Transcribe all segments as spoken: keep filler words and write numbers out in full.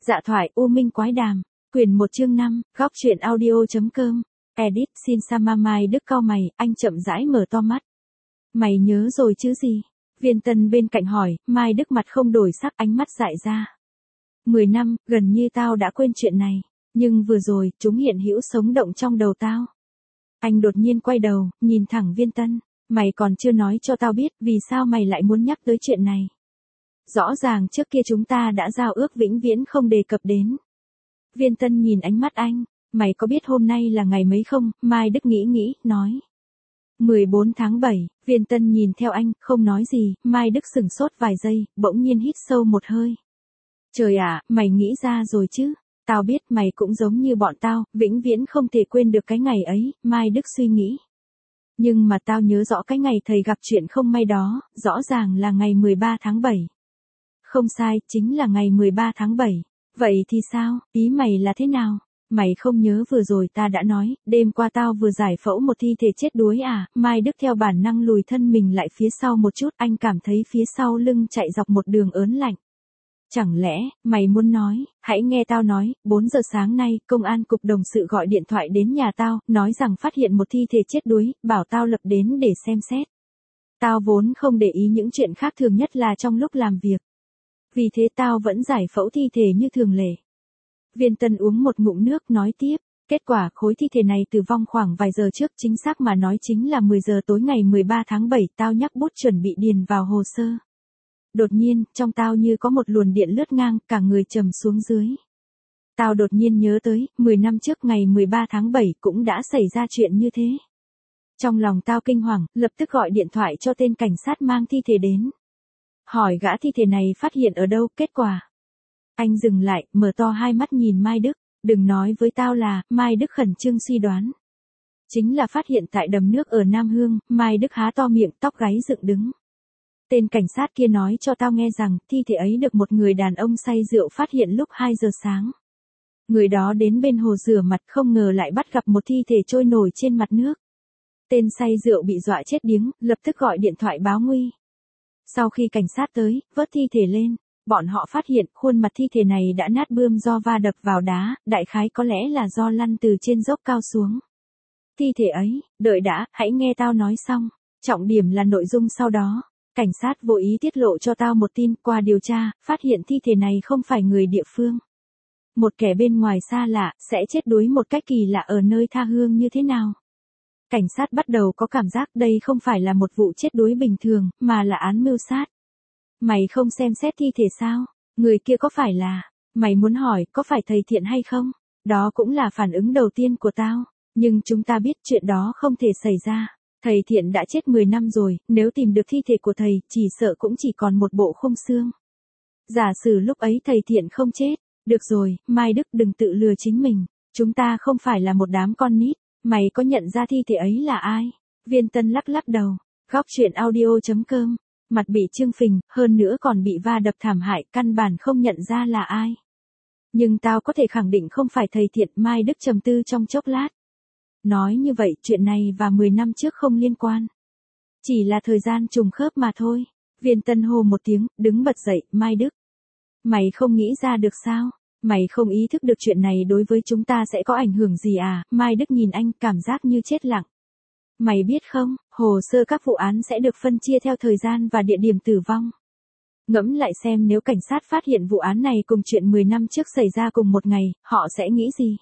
Dạ thoại U Minh Quái Đàm, quyển một chương năm, góc truyện audio.com, edit xin Samamai Đức cau mày, anh chậm rãi mở to mắt. Mày nhớ rồi chứ gì? Viên Tân bên cạnh hỏi, Mai Đức mặt không đổi sắc, ánh mắt dại ra. Mười năm, gần như tao đã quên chuyện này, nhưng vừa rồi, chúng hiện hữu sống động trong đầu tao. Anh đột nhiên quay đầu, nhìn thẳng Viên Tân, mày còn chưa nói cho tao biết vì sao mày lại muốn nhắc tới chuyện này. Rõ ràng trước kia chúng ta đã giao ước vĩnh viễn không đề cập đến. Viên Tân nhìn ánh mắt anh, mày có biết hôm nay là ngày mấy không? Mai Đức nghĩ nghĩ, nói. mười bốn tháng bảy, Viên Tân nhìn theo anh, không nói gì, Mai Đức sửng sốt vài giây, bỗng nhiên hít sâu một hơi. Trời ạ, mày nghĩ ra rồi chứ? Tao biết mày cũng giống như bọn tao, vĩnh viễn không thể quên được cái ngày ấy, Mai Đức suy nghĩ. Nhưng mà tao nhớ rõ cái ngày thầy gặp chuyện không may đó, rõ ràng là ngày mười ba tháng bảy. Không sai, chính là ngày mười ba tháng bảy. Vậy thì sao, ý mày là thế nào? Mày không nhớ vừa rồi ta đã nói, đêm qua tao vừa giải phẫu một thi thể chết đuối à? Mai Đức theo bản năng lùi thân mình lại phía sau một chút, anh cảm thấy phía sau lưng chạy dọc một đường ớn lạnh. Chẳng lẽ, mày muốn nói, hãy nghe tao nói, bốn giờ sáng nay, công an cục đồng sự gọi điện thoại đến nhà tao, nói rằng phát hiện một thi thể chết đuối, bảo tao lập đến để xem xét. Tao vốn không để ý những chuyện khác thường nhất là trong lúc làm việc. Vì thế tao vẫn giải phẫu thi thể như thường lệ. Viên Tân uống một ngụm nước nói tiếp, kết quả khối thi thể này tử vong khoảng vài giờ trước, chính xác mà nói chính là mười giờ tối ngày mười ba tháng bảy, tao nhắc bút chuẩn bị điền vào hồ sơ. Đột nhiên, trong tao như có một luồng điện lướt ngang, cả người trầm xuống dưới. Tao đột nhiên nhớ tới, mười năm trước ngày mười ba tháng bảy cũng đã xảy ra chuyện như thế. Trong lòng tao kinh hoàng, lập tức gọi điện thoại cho tên cảnh sát mang thi thể đến. Hỏi gã thi thể này phát hiện ở đâu, kết quả. Anh dừng lại, mở to hai mắt nhìn Mai Đức, đừng nói với tao là, Mai Đức khẩn trương suy đoán. Chính là phát hiện tại đầm nước ở Nam Hương, Mai Đức há to miệng, tóc gáy dựng đứng. Tên cảnh sát kia nói cho tao nghe rằng, thi thể ấy được một người đàn ông say rượu phát hiện lúc hai giờ sáng. Người đó đến bên hồ rửa mặt, không ngờ lại bắt gặp một thi thể trôi nổi trên mặt nước. Tên say rượu bị dọa chết điếng, lập tức gọi điện thoại báo nguy. Sau khi cảnh sát tới, vớt thi thể lên, bọn họ phát hiện khuôn mặt thi thể này đã nát bươm do va đập vào đá, đại khái có lẽ là do lăn từ trên dốc cao xuống. Thi thể ấy, đợi đã, hãy nghe tao nói xong, trọng điểm là nội dung sau đó. Cảnh sát vô ý tiết lộ cho tao một tin, qua điều tra, phát hiện thi thể này không phải người địa phương. Một kẻ bên ngoài xa lạ, sẽ chết đuối một cách kỳ lạ ở nơi tha hương như thế nào. Cảnh sát bắt đầu có cảm giác đây không phải là một vụ chết đuối bình thường, mà là án mưu sát. Mày không xem xét thi thể sao? Người kia có phải là... Mày muốn hỏi, có phải thầy Thiện hay không? Đó cũng là phản ứng đầu tiên của tao. Nhưng chúng ta biết chuyện đó không thể xảy ra. Thầy Thiện đã chết mười năm rồi, nếu tìm được thi thể của thầy, chỉ sợ cũng chỉ còn một bộ khung xương. Giả sử lúc ấy thầy Thiện không chết. Được rồi, Mai Đức đừng tự lừa chính mình. Chúng ta không phải là một đám con nít. Mày có nhận ra thi thể ấy là ai? Viên Tân lắc lắc đầu. Góc truyện audio.com. Mặt bị trương phình, hơn nữa còn bị va đập thảm hại, căn bản không nhận ra là ai. Nhưng tao có thể khẳng định không phải thầy Thiện. Mai Đức trầm tư trong chốc lát. Nói như vậy, chuyện này và mười năm trước không liên quan. Chỉ là thời gian trùng khớp mà thôi. Viên Tân hô một tiếng, đứng bật dậy, Mai Đức. Mày không nghĩ ra được sao? Mày không ý thức được chuyện này đối với chúng ta sẽ có ảnh hưởng gì à? Mai Đức nhìn anh, cảm giác như chết lặng. Mày biết không, hồ sơ các vụ án sẽ được phân chia theo thời gian và địa điểm tử vong. Ngẫm lại xem nếu cảnh sát phát hiện vụ án này cùng chuyện mười năm trước xảy ra cùng một ngày, họ sẽ nghĩ gì?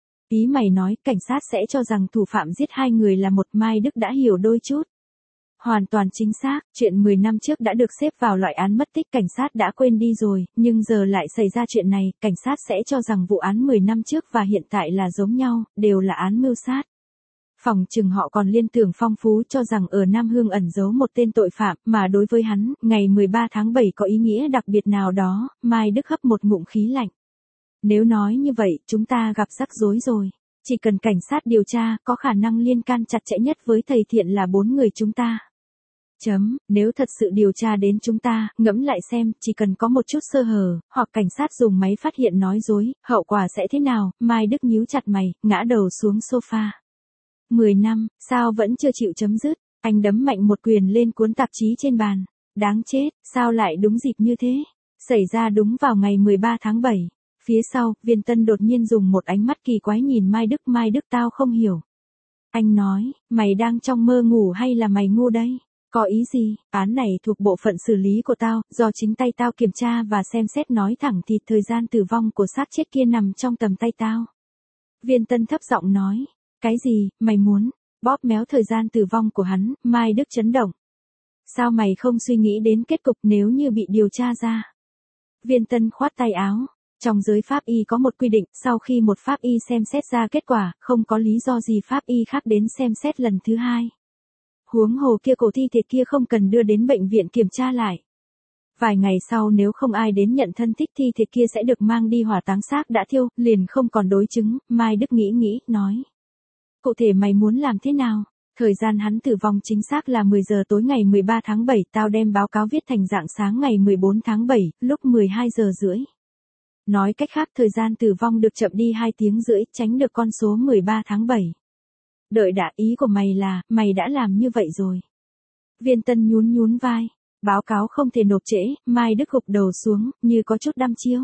Ý mày nói, cảnh sát sẽ cho rằng thủ phạm giết hai người là một. Mai Đức đã hiểu đôi chút. Hoàn toàn chính xác, chuyện mười năm trước đã được xếp vào loại án mất tích, cảnh sát đã quên đi rồi, nhưng giờ lại xảy ra chuyện này, cảnh sát sẽ cho rằng vụ án mười năm trước và hiện tại là giống nhau, đều là án mưu sát. Phòng chừng họ còn liên tưởng phong phú cho rằng ở Nam Hương ẩn giấu một tên tội phạm, mà đối với hắn, ngày mười ba tháng bảy có ý nghĩa đặc biệt nào đó. Mai Đức hấp một ngụm khí lạnh. Nếu nói như vậy, chúng ta gặp rắc rối rồi. Chỉ cần cảnh sát điều tra, có khả năng liên can chặt chẽ nhất với thầy Thiện là bốn người chúng ta. Chấm, nếu thật sự điều tra đến chúng ta, ngẫm lại xem, chỉ cần có một chút sơ hở, hoặc cảnh sát dùng máy phát hiện nói dối, hậu quả sẽ thế nào? Mai Đức nhíu chặt mày, ngã đầu xuống sofa. Mười năm, sao vẫn chưa chịu chấm dứt? Anh đấm mạnh một quyền lên cuốn tạp chí trên bàn. Đáng chết, sao lại đúng dịp như thế? Xảy ra đúng vào ngày mười ba tháng bảy. Phía sau, Viên Tân đột nhiên dùng một ánh mắt kỳ quái nhìn Mai Đức. Mai Đức tao không hiểu. Anh nói, mày đang trong mơ ngủ hay là mày ngu đây? Có ý gì? Án này thuộc bộ phận xử lý của tao, do chính tay tao kiểm tra và xem xét, nói thẳng thì thời gian tử vong của xác chết kia nằm trong tầm tay tao. Viên Tân thấp giọng nói, cái gì, mày muốn bóp méo thời gian tử vong của hắn? Mai Đức chấn động. Sao mày không suy nghĩ đến kết cục nếu như bị điều tra ra? Viên Tân khoát tay áo. Trong giới pháp y có một quy định, sau khi một pháp y xem xét ra kết quả, không có lý do gì pháp y khác đến xem xét lần thứ hai. Huống hồ kia cổ thi thể kia không cần đưa đến bệnh viện kiểm tra lại. Vài ngày sau nếu không ai đến nhận thân thích, thi thể kia sẽ được mang đi hỏa táng, xác đã thiêu, liền không còn đối chứng. Mai Đức nghĩ nghĩ, nói. Cụ thể mày muốn làm thế nào? Thời gian hắn tử vong chính xác là mười giờ tối ngày mười ba tháng bảy, tao đem báo cáo viết thành dạng sáng ngày mười bốn tháng bảy, lúc mười hai giờ rưỡi. Nói cách khác, thời gian tử vong được chậm đi hai tiếng rưỡi, tránh được con số mười ba tháng bảy. Đợi đã, ý của mày là, mày đã làm như vậy rồi. Viên Tân nhún nhún vai. Báo cáo không thể nộp trễ. Mai Đức gục đầu xuống, như có chút đăm chiêu.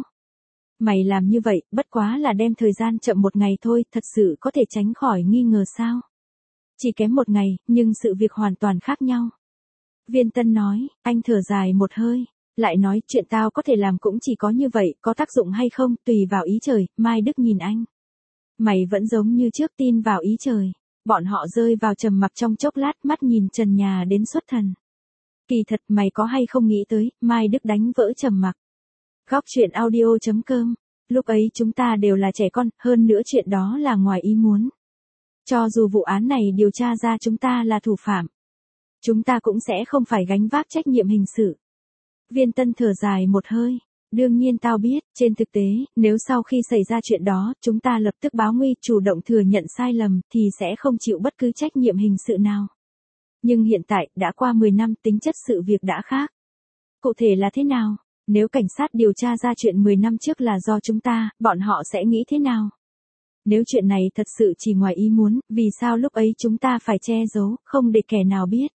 Mày làm như vậy, bất quá là đem thời gian chậm một ngày thôi, thật sự có thể tránh khỏi nghi ngờ sao? Chỉ kém một ngày, nhưng sự việc hoàn toàn khác nhau. Viên Tân nói, anh thở dài một hơi. Lại nói, chuyện tao có thể làm cũng chỉ có như vậy, có tác dụng hay không, tùy vào ý trời. Mai Đức nhìn anh. Mày vẫn giống như trước, tin vào ý trời. Bọn họ rơi vào trầm mặc trong chốc lát, mắt nhìn trần nhà đến xuất thần. Kỳ thật, mày có hay không nghĩ tới? Mai Đức đánh vỡ trầm mặc. Góc truyện audio chấm com. Lúc ấy chúng ta đều là trẻ con, hơn nữa chuyện đó là ngoài ý muốn. Cho dù vụ án này điều tra ra chúng ta là thủ phạm, chúng ta cũng sẽ không phải gánh vác trách nhiệm hình sự. Viên Tân thở dài một hơi. Đương nhiên tao biết, trên thực tế, nếu sau khi xảy ra chuyện đó, chúng ta lập tức báo nguy, chủ động thừa nhận sai lầm, thì sẽ không chịu bất cứ trách nhiệm hình sự nào. Nhưng hiện tại, đã qua mười năm, tính chất sự việc đã khác. Cụ thể là thế nào? Nếu cảnh sát điều tra ra chuyện mười năm trước là do chúng ta, bọn họ sẽ nghĩ thế nào? Nếu chuyện này thật sự chỉ ngoài ý muốn, vì sao lúc ấy chúng ta phải che giấu, không để kẻ nào biết?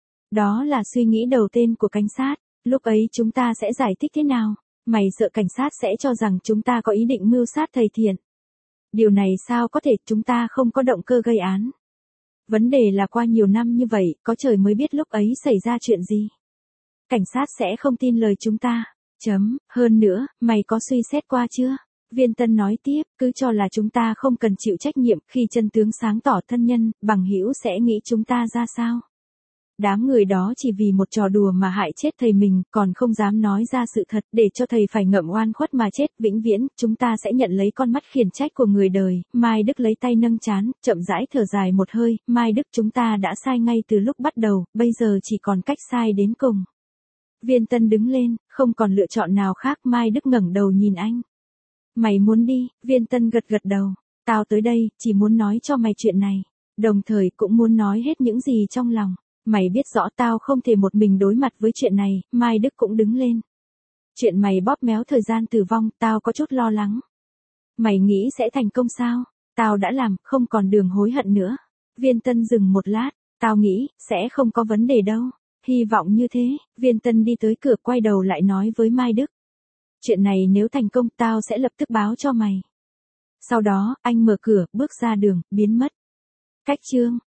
Đó là suy nghĩ đầu tiên của cảnh sát. Lúc ấy chúng ta sẽ giải thích thế nào? Mày sợ cảnh sát sẽ cho rằng chúng ta có ý định mưu sát thầy Thiện. Điều này sao có thể, chúng ta không có động cơ gây án. Vấn đề là qua nhiều năm như vậy, có trời mới biết lúc ấy xảy ra chuyện gì. Cảnh sát sẽ không tin lời chúng ta. Chấm, hơn nữa, mày có suy xét qua chưa? Viên Tân nói tiếp, cứ cho là chúng ta không cần chịu trách nhiệm, khi chân tướng sáng tỏ, thân nhân, bằng hữu sẽ nghĩ chúng ta ra sao? Đám người đó chỉ vì một trò đùa mà hại chết thầy mình, còn không dám nói ra sự thật, để cho thầy phải ngậm oan khuất mà chết, vĩnh viễn, chúng ta sẽ nhận lấy con mắt khiển trách của người đời. Mai Đức lấy tay nâng trán, chậm rãi thở dài một hơi. Mai Đức, chúng ta đã sai ngay từ lúc bắt đầu, bây giờ chỉ còn cách sai đến cùng. Viên Tân đứng lên, không còn lựa chọn nào khác. Mai Đức ngẩng đầu nhìn anh. Mày muốn đi? Viên Tân gật gật đầu. Tao tới đây, chỉ muốn nói cho mày chuyện này. Đồng thời cũng muốn nói hết những gì trong lòng. Mày biết rõ tao không thể một mình đối mặt với chuyện này. Mai Đức cũng đứng lên. Chuyện mày bóp méo thời gian tử vong, tao có chút lo lắng. Mày nghĩ sẽ thành công sao? Tao đã làm, không còn đường hối hận nữa. Viên Tân dừng một lát. Tao nghĩ, sẽ không có vấn đề đâu. Hy vọng như thế. Viên Tân đi tới cửa, quay đầu lại nói với Mai Đức. Chuyện này nếu thành công, tao sẽ lập tức báo cho mày. Sau đó, anh mở cửa, bước ra đường, biến mất. Cách chương